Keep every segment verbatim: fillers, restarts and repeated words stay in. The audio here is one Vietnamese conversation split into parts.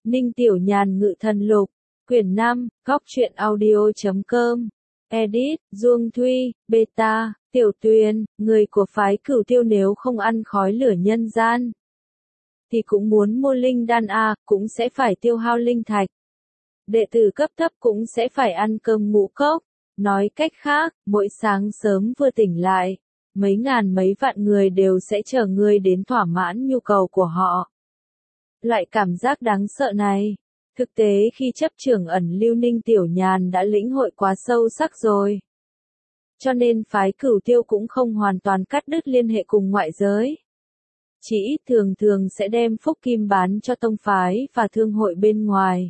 Ninh Tiểu Nhàn Ngự Thần Lục, quyển năm, góc truyện audio chấm com, edit, Duông Thuy, beta, Tiểu Tuyền, người của phái Cửu Tiêu nếu không ăn khói lửa nhân gian, thì cũng muốn mua linh đan a, cũng sẽ phải tiêu hao linh thạch. Đệ tử cấp thấp cũng sẽ phải ăn cơm ngũ cốc. Nói cách khác, mỗi sáng sớm vừa tỉnh lại, mấy ngàn mấy vạn người đều sẽ chờ ngươi đến thỏa mãn nhu cầu của họ. Loại cảm giác đáng sợ này, thực tế khi chấp trưởng ẩn lưu Ninh Tiểu Nhàn đã lĩnh hội quá sâu sắc rồi. Cho nên phái Cửu Tiêu cũng không hoàn toàn cắt đứt liên hệ cùng ngoại giới. Chỉ ít thường thường sẽ đem phúc kim bán cho tông phái và thương hội bên ngoài.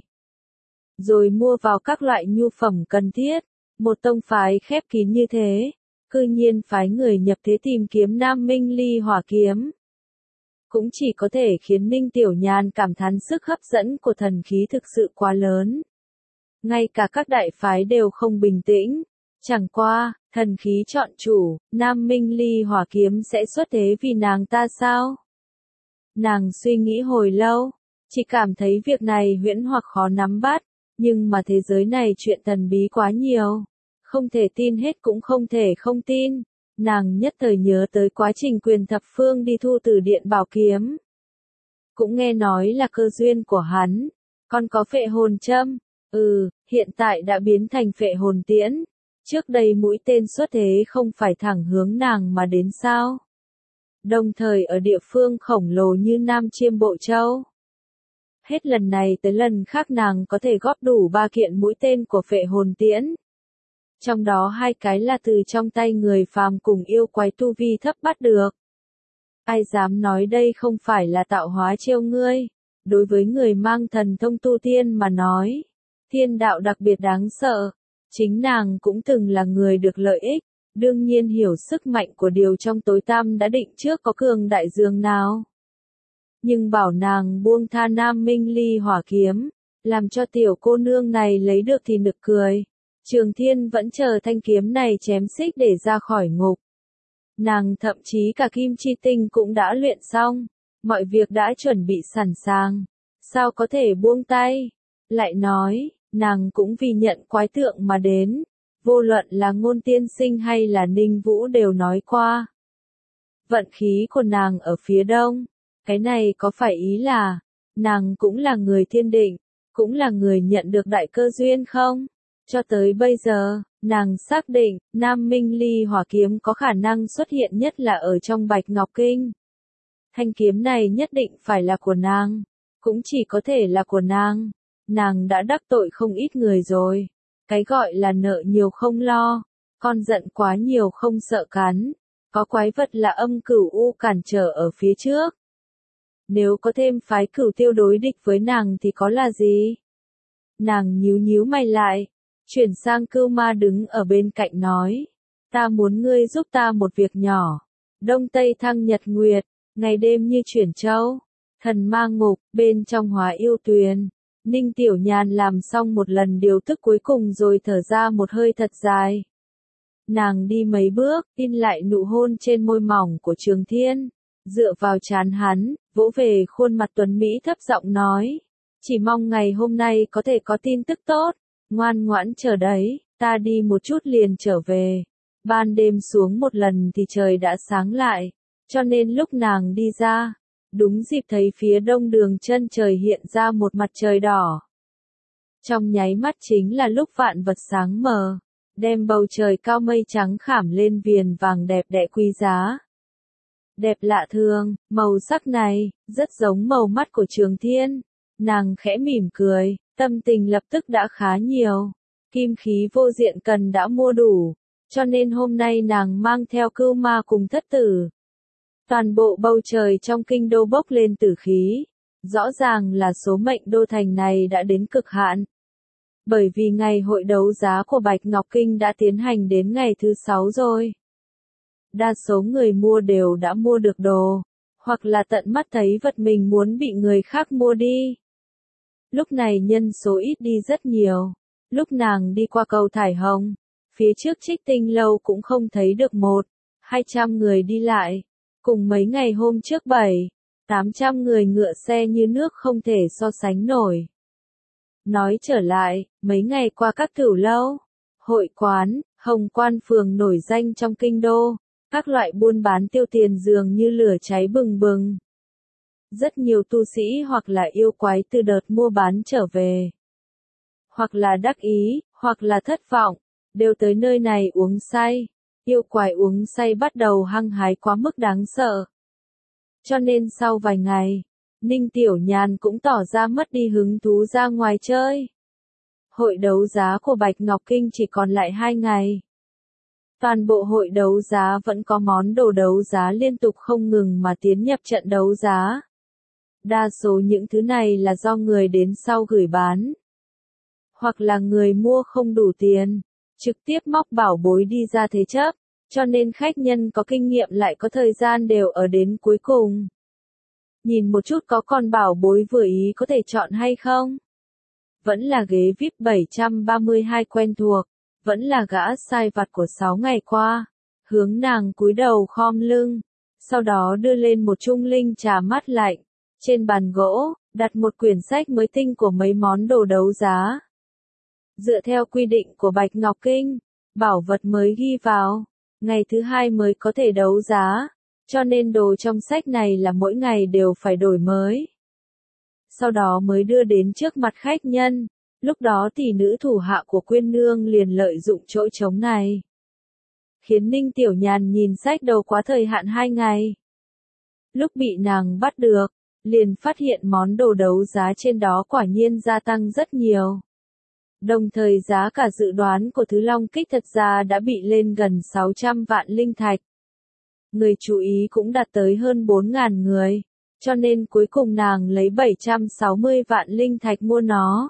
Rồi mua vào các loại nhu phẩm cần thiết. Một tông phái khép kín như thế, cư nhiên phái người nhập thế tìm kiếm Nam Minh Ly Hỏa Kiếm. Cũng chỉ có thể khiến Ninh Tiểu Nhàn cảm thán sức hấp dẫn của thần khí thực sự quá lớn. Ngay cả các đại phái đều không bình tĩnh. Chẳng qua, thần khí chọn chủ, Nam Minh Ly Hỏa Kiếm sẽ xuất thế vì nàng ta sao? Nàng suy nghĩ hồi lâu, chỉ cảm thấy việc này huyễn hoặc khó nắm bắt. Nhưng mà thế giới này chuyện thần bí quá nhiều. Không thể tin hết cũng không thể không tin. Nàng nhất thời nhớ tới quá trình Quyền Thập Phương đi thu từ Điện Bảo Kiếm. Cũng nghe nói là cơ duyên của hắn. Còn có phệ hồn châm. Ừ, hiện tại đã biến thành phệ hồn tiễn. Trước đây mũi tên xuất thế không phải thẳng hướng nàng mà đến sao. Đồng thời ở địa phương khổng lồ như Nam Chiêm Bộ Châu. Hết lần này tới lần khác nàng có thể góp đủ ba kiện mũi tên của phệ hồn tiễn. Trong đó hai cái là từ trong tay người phàm cùng yêu quái tu vi thấp bắt được. Ai dám nói đây không phải là tạo hóa trêu ngươi. Đối với người mang thần thông tu tiên mà nói, thiên đạo đặc biệt đáng sợ. Chính nàng cũng từng là người được lợi ích, đương nhiên hiểu sức mạnh của điều trong tối tăm đã định trước có cường đại dường nào. Nhưng bảo nàng buông tha Nam Minh Ly Hỏa Kiếm, làm cho tiểu cô nương này lấy được thì nực cười. Trường Thiên vẫn chờ thanh kiếm này chém xích để ra khỏi ngục. Nàng thậm chí cả kim chi tinh cũng đã luyện xong, mọi việc đã chuẩn bị sẵn sàng, sao có thể buông tay. Lại nói, nàng cũng vì nhận quái tượng mà đến, vô luận là Ngôn Tiên Sinh hay là Ninh Vũ đều nói qua. Vận khí của nàng ở phía đông. Cái này có phải ý là, nàng cũng là người thiên định, cũng là người nhận được đại cơ duyên không? Cho tới bây giờ, nàng xác định, Nam Minh Ly Hỏa Kiếm có khả năng xuất hiện nhất là ở trong Bạch Ngọc Kinh. Thanh kiếm này nhất định phải là của nàng, cũng chỉ có thể là của nàng. Nàng đã đắc tội không ít người rồi. Cái gọi là nợ nhiều không lo, con giận quá nhiều không sợ cắn. Có quái vật là âm cửu u cản trở ở phía trước. Nếu có thêm phái Cửu Tiêu đối địch với nàng thì có là gì? Nàng nhíu nhíu mày lại, chuyển sang Cưu Ma đứng ở bên cạnh nói. Ta muốn ngươi giúp ta một việc nhỏ. Đông Tây Thăng Nhật Nguyệt, ngày đêm như chuyển châu. Thần ma ngục, bên trong Hóa Yêu Tuyền. Ninh Tiểu Nhàn làm xong một lần điều tức cuối cùng rồi thở ra một hơi thật dài. Nàng đi mấy bước, in lại nụ hôn trên môi mỏng của Trường Thiên. Dựa vào trán hắn, vỗ về khuôn mặt tuấn Mỹ thấp giọng nói. Chỉ mong ngày hôm nay có thể có tin tức tốt. Ngoan ngoãn chờ đấy, ta đi một chút liền trở về. Ban đêm xuống một lần thì trời đã sáng lại. Cho nên lúc nàng đi ra, đúng dịp thấy phía đông đường chân trời hiện ra một mặt trời đỏ. Trong nháy mắt chính là lúc vạn vật sáng mờ, đem bầu trời cao mây trắng khảm lên viền vàng đẹp đẽ quý giá. Đẹp lạ thường, màu sắc này, rất giống màu mắt của Trường Thiên. Nàng khẽ mỉm cười, tâm tình lập tức đã khá nhiều. Kim khí vô diện cần đã mua đủ, cho nên hôm nay nàng mang theo Cưu Ma cùng thất tử. Toàn bộ bầu trời trong kinh đô bốc lên tử khí. Rõ ràng là số mệnh đô thành này đã đến cực hạn. Bởi vì ngày hội đấu giá của Bạch Ngọc Kinh đã tiến hành đến ngày thứ sáu rồi. Đa số người mua đều đã mua được đồ, hoặc là tận mắt thấy vật mình muốn bị người khác mua đi. Lúc này nhân số ít đi rất nhiều. Lúc nàng đi qua cầu Thải Hồng, phía trước Trích Tinh Lâu cũng không thấy được một, hai trăm người đi lại. Cùng mấy ngày hôm trước bảy, tám trăm người ngựa xe như nước không thể so sánh nổi. Nói trở lại, mấy ngày qua các tiểu lâu, hội quán, hồng quan phường nổi danh trong kinh đô, các loại buôn bán tiêu tiền dường như lửa cháy bừng bừng. Rất nhiều tu sĩ hoặc là yêu quái từ đợt mua bán trở về, hoặc là đắc ý, hoặc là thất vọng, đều tới nơi này uống say. Yêu quái uống say bắt đầu hăng hái quá mức đáng sợ. Cho nên sau vài ngày, Ninh Tiểu Nhàn cũng tỏ ra mất đi hứng thú ra ngoài chơi. Hội đấu giá của Bạch Ngọc Kinh chỉ còn lại hai ngày. Toàn bộ hội đấu giá vẫn có món đồ đấu giá liên tục không ngừng mà tiến nhập trận đấu giá. Đa số những thứ này là do người đến sau gửi bán, hoặc là người mua không đủ tiền, trực tiếp móc bảo bối đi ra thế chấp, cho nên khách nhân có kinh nghiệm lại có thời gian đều ở đến cuối cùng. Nhìn một chút có con bảo bối vừa ý có thể chọn hay không? Vẫn là ghế vi ai pi bảy trăm ba mươi hai quen thuộc, vẫn là gã sai vặt của sáu ngày qua, hướng nàng cúi đầu khom lưng, sau đó đưa lên một chung linh trà mát lạnh, trên bàn gỗ, đặt một quyển sách mới tinh của mấy món đồ đấu giá. Dựa theo quy định của Bạch Ngọc Kinh, bảo vật mới ghi vào, ngày thứ hai mới có thể đấu giá, cho nên đồ trong sách này là mỗi ngày đều phải đổi mới. Sau đó mới đưa đến trước mặt khách nhân, lúc đó tỷ nữ thủ hạ của Quyên Nương liền lợi dụng chỗ trống này, khiến Ninh Tiểu Nhàn nhìn sách đầu quá thời hạn hai ngày. Lúc bị nàng bắt được, liền phát hiện món đồ đấu giá trên đó quả nhiên gia tăng rất nhiều. Đồng thời giá cả dự đoán của Thứ Long Kích thật ra đã bị lên gần sáu trăm vạn linh thạch. Người chú ý cũng đạt tới hơn bốn nghìn người, cho nên cuối cùng nàng lấy bảy trăm sáu mươi vạn linh thạch mua nó.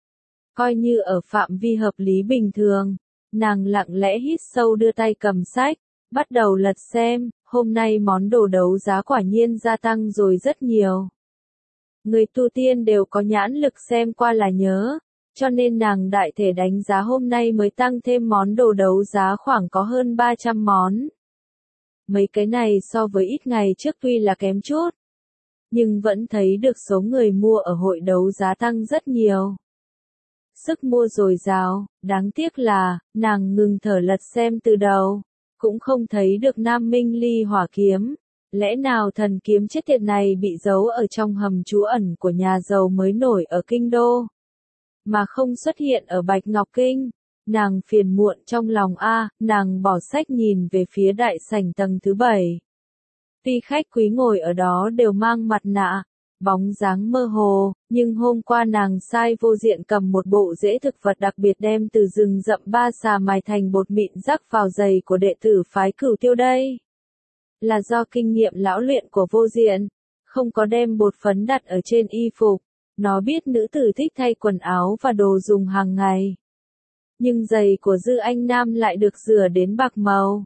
Coi như ở phạm vi hợp lý bình thường, nàng lặng lẽ hít sâu đưa tay cầm sách, bắt đầu lật xem, hôm nay món đồ đấu giá quả nhiên gia tăng rồi rất nhiều. Người tu tiên đều có nhãn lực xem qua là nhớ, cho nên nàng đại thể đánh giá hôm nay mới tăng thêm món đồ đấu giá khoảng có hơn ba trăm món. Mấy cái này so với ít ngày trước tuy là kém chút, nhưng vẫn thấy được số người mua ở hội đấu giá tăng rất nhiều. Sức mua dồi dào, đáng tiếc là, nàng ngừng thở lật xem từ đầu, cũng không thấy được Nam Minh Ly hỏa kiếm. Lẽ nào thần kiếm chết tiệt này bị giấu ở trong hầm trú ẩn của nhà giàu mới nổi ở kinh đô, mà không xuất hiện ở Bạch Ngọc Kinh? Nàng phiền muộn trong lòng a, nàng bỏ sách nhìn về phía đại sảnh tầng thứ bảy. Tuy khách quý ngồi ở đó đều mang mặt nạ, bóng dáng mơ hồ, nhưng hôm qua nàng sai vô diện cầm một bộ rễ thực vật đặc biệt đem từ rừng rậm ba xà mài thành bột mịn rắc vào giày của đệ tử phái Cửu Tiêu đây. Là do kinh nghiệm lão luyện của vô diện, không có đem bột phấn đặt ở trên y phục, nó biết nữ tử thích thay quần áo và đồ dùng hàng ngày. Nhưng giày của Dư Anh Nam lại được rửa đến bạc màu.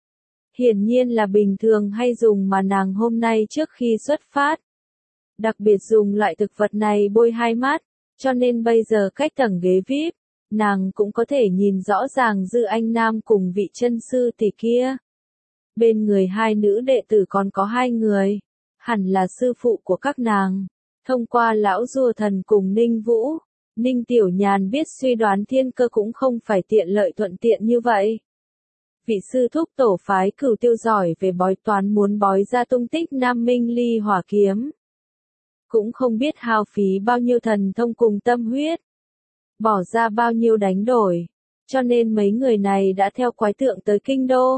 Hiển nhiên là bình thường hay dùng mà nàng hôm nay trước khi xuất phát. Đặc biệt dùng loại thực vật này bôi hai mắt, cho nên bây giờ cách tầng ghế vi ai pi, nàng cũng có thể nhìn rõ ràng Dư Anh Nam cùng vị chân sư tỷ kia. Bên người hai nữ đệ tử còn có hai người, hẳn là sư phụ của các nàng. Thông qua lão rùa thần cùng Ninh Vũ, Ninh Tiểu Nhàn biết suy đoán thiên cơ cũng không phải tiện lợi thuận tiện như vậy. Vị sư thúc tổ phái Cửu Tiêu giỏi về bói toán muốn bói ra tung tích Nam Minh Ly hỏa kiếm. Cũng không biết hao phí bao nhiêu thần thông cùng tâm huyết, bỏ ra bao nhiêu đánh đổi, cho nên mấy người này đã theo quái tượng tới kinh đô.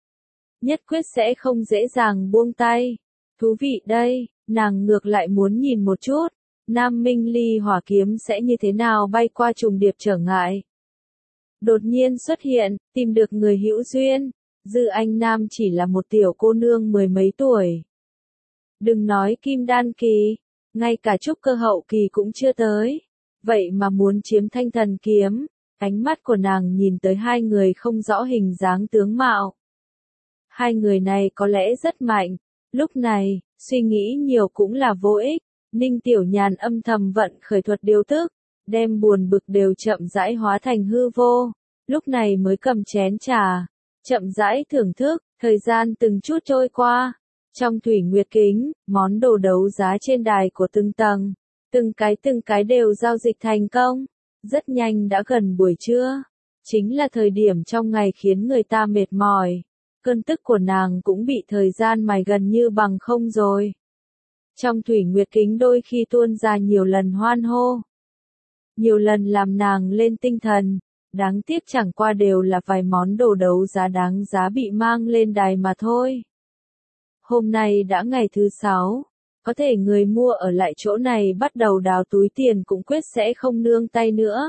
Nhất quyết sẽ không dễ dàng buông tay. Thú vị đây, nàng ngược lại muốn nhìn một chút, Nam Minh Ly hỏa kiếm sẽ như thế nào bay qua trùng điệp trở ngại. Đột nhiên xuất hiện, tìm được người hữu duyên, Dư Anh Nam chỉ là một tiểu cô nương mười mấy tuổi. Đừng nói kim đan kỳ, ngay cả trúc cơ hậu kỳ cũng chưa tới. Vậy mà muốn chiếm thanh thần kiếm, ánh mắt của nàng nhìn tới hai người không rõ hình dáng tướng mạo. Hai người này có lẽ rất mạnh, lúc này, suy nghĩ nhiều cũng là vô ích. Ninh Tiểu Nhàn âm thầm vận khởi thuật điều tức, đem buồn bực đều chậm rãi hóa thành hư vô, lúc này mới cầm chén trà, chậm rãi thưởng thức, thời gian từng chút trôi qua, Trong thủy nguyệt kính, món đồ đấu giá trên đài của từng tầng, từng cái từng cái đều giao dịch thành công. Rất nhanh đã gần buổi trưa. Chính là thời điểm trong ngày khiến người ta mệt mỏi. Cơn tức của nàng cũng bị thời gian mài gần như bằng không rồi. Trong thủy nguyệt kính đôi khi tuôn ra nhiều lần hoan hô. Nhiều lần làm nàng lên tinh thần. Đáng tiếc chẳng qua đều là vài món đồ đấu giá đáng giá bị mang lên đài mà thôi. Hôm nay đã ngày thứ sáu. Có thể người mua ở lại chỗ này bắt đầu đào túi tiền cũng quyết sẽ không nương tay nữa.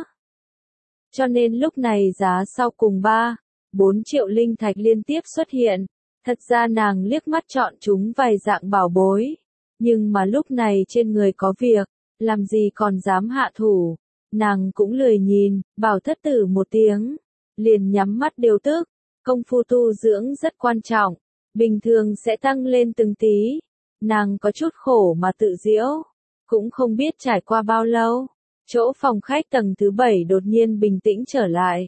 Cho nên lúc này giá sau cùng ba, bốn triệu linh thạch liên tiếp xuất hiện. Thật ra nàng liếc mắt chọn chúng vài dạng bảo bối. Nhưng mà lúc này trên người có việc, làm gì còn dám hạ thủ. Nàng cũng lười nhìn, bảo thất tử một tiếng. Liền nhắm mắt điều tức. Công phu tu dưỡng rất quan trọng. Bình thường sẽ tăng lên từng tí. Nàng có chút khổ mà tự giễu. Cũng không biết trải qua bao lâu. Chỗ phòng khách tầng thứ bảy đột nhiên bình tĩnh trở lại.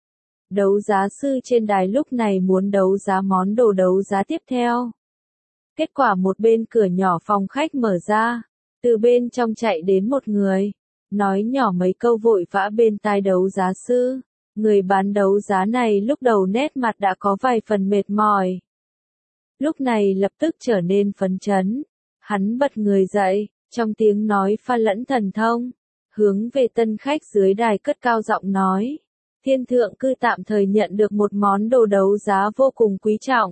Đấu giá sư trên đài lúc này muốn đấu giá món đồ đấu giá tiếp theo. Kết quả một bên cửa nhỏ phòng khách mở ra. Từ bên trong chạy đến một người. Nói nhỏ mấy câu vội vã bên tai đấu giá sư. Người bán đấu giá này lúc đầu nét mặt đã có vài phần mệt mỏi. Lúc này lập tức trở nên phấn chấn. Hắn bật người dậy, trong tiếng nói pha lẫn thần thông. Hướng về tân khách dưới đài cất cao giọng nói. Thiên thượng cư tạm thời nhận được một món đồ đấu giá vô cùng quý trọng.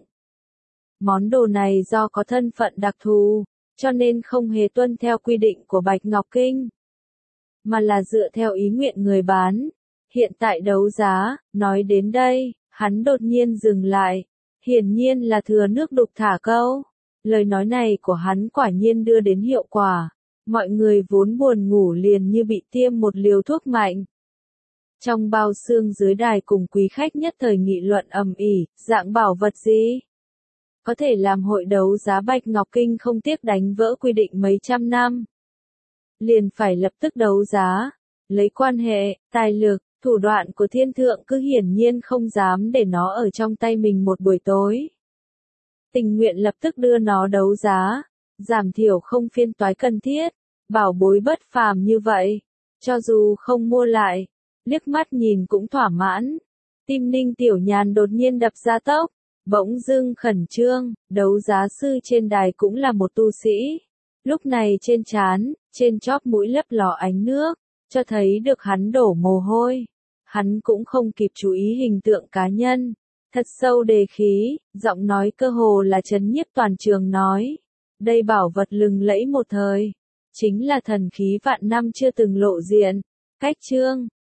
Món đồ này do có thân phận đặc thù, cho nên không hề tuân theo quy định của Bạch Ngọc Kinh. Mà là dựa theo ý nguyện người bán. Hiện tại đấu giá, nói đến đây, hắn đột nhiên dừng lại. Hiển nhiên là thừa nước đục thả câu. Lời nói này của hắn quả nhiên đưa đến hiệu quả. Mọi người vốn buồn ngủ liền như bị tiêm một liều thuốc mạnh. Trong bao xương dưới đài cùng quý khách nhất thời nghị luận ầm ĩ, dạng bảo vật gì? Có thể làm hội đấu giá Bạch Ngọc Kinh không tiếc đánh vỡ quy định mấy trăm năm. Liền phải lập tức đấu giá. Lấy quan hệ, tài lực, thủ đoạn của thiên thượng cứ hiển nhiên không dám để nó ở trong tay mình một buổi tối. Tình nguyện lập tức đưa nó đấu giá, giảm thiểu không phiên toái cần thiết, bảo bối bất phàm như vậy, cho dù không mua lại, liếc mắt nhìn cũng thỏa mãn. Tim Ninh Tiểu Nhàn đột nhiên đập ra tốc, bỗng dưng khẩn trương, đấu giá sư trên đài cũng là một tu sĩ. Lúc này trên trán, trên chóp mũi lấp ló ánh nước, cho thấy được hắn đổ mồ hôi. Hắn cũng không kịp chú ý hình tượng cá nhân. Thật sâu đề khí, giọng nói cơ hồ là chấn nhiếp toàn trường nói. Đây bảo vật lừng lẫy một thời. Chính là thần khí vạn năm chưa từng lộ diện. Cách chương.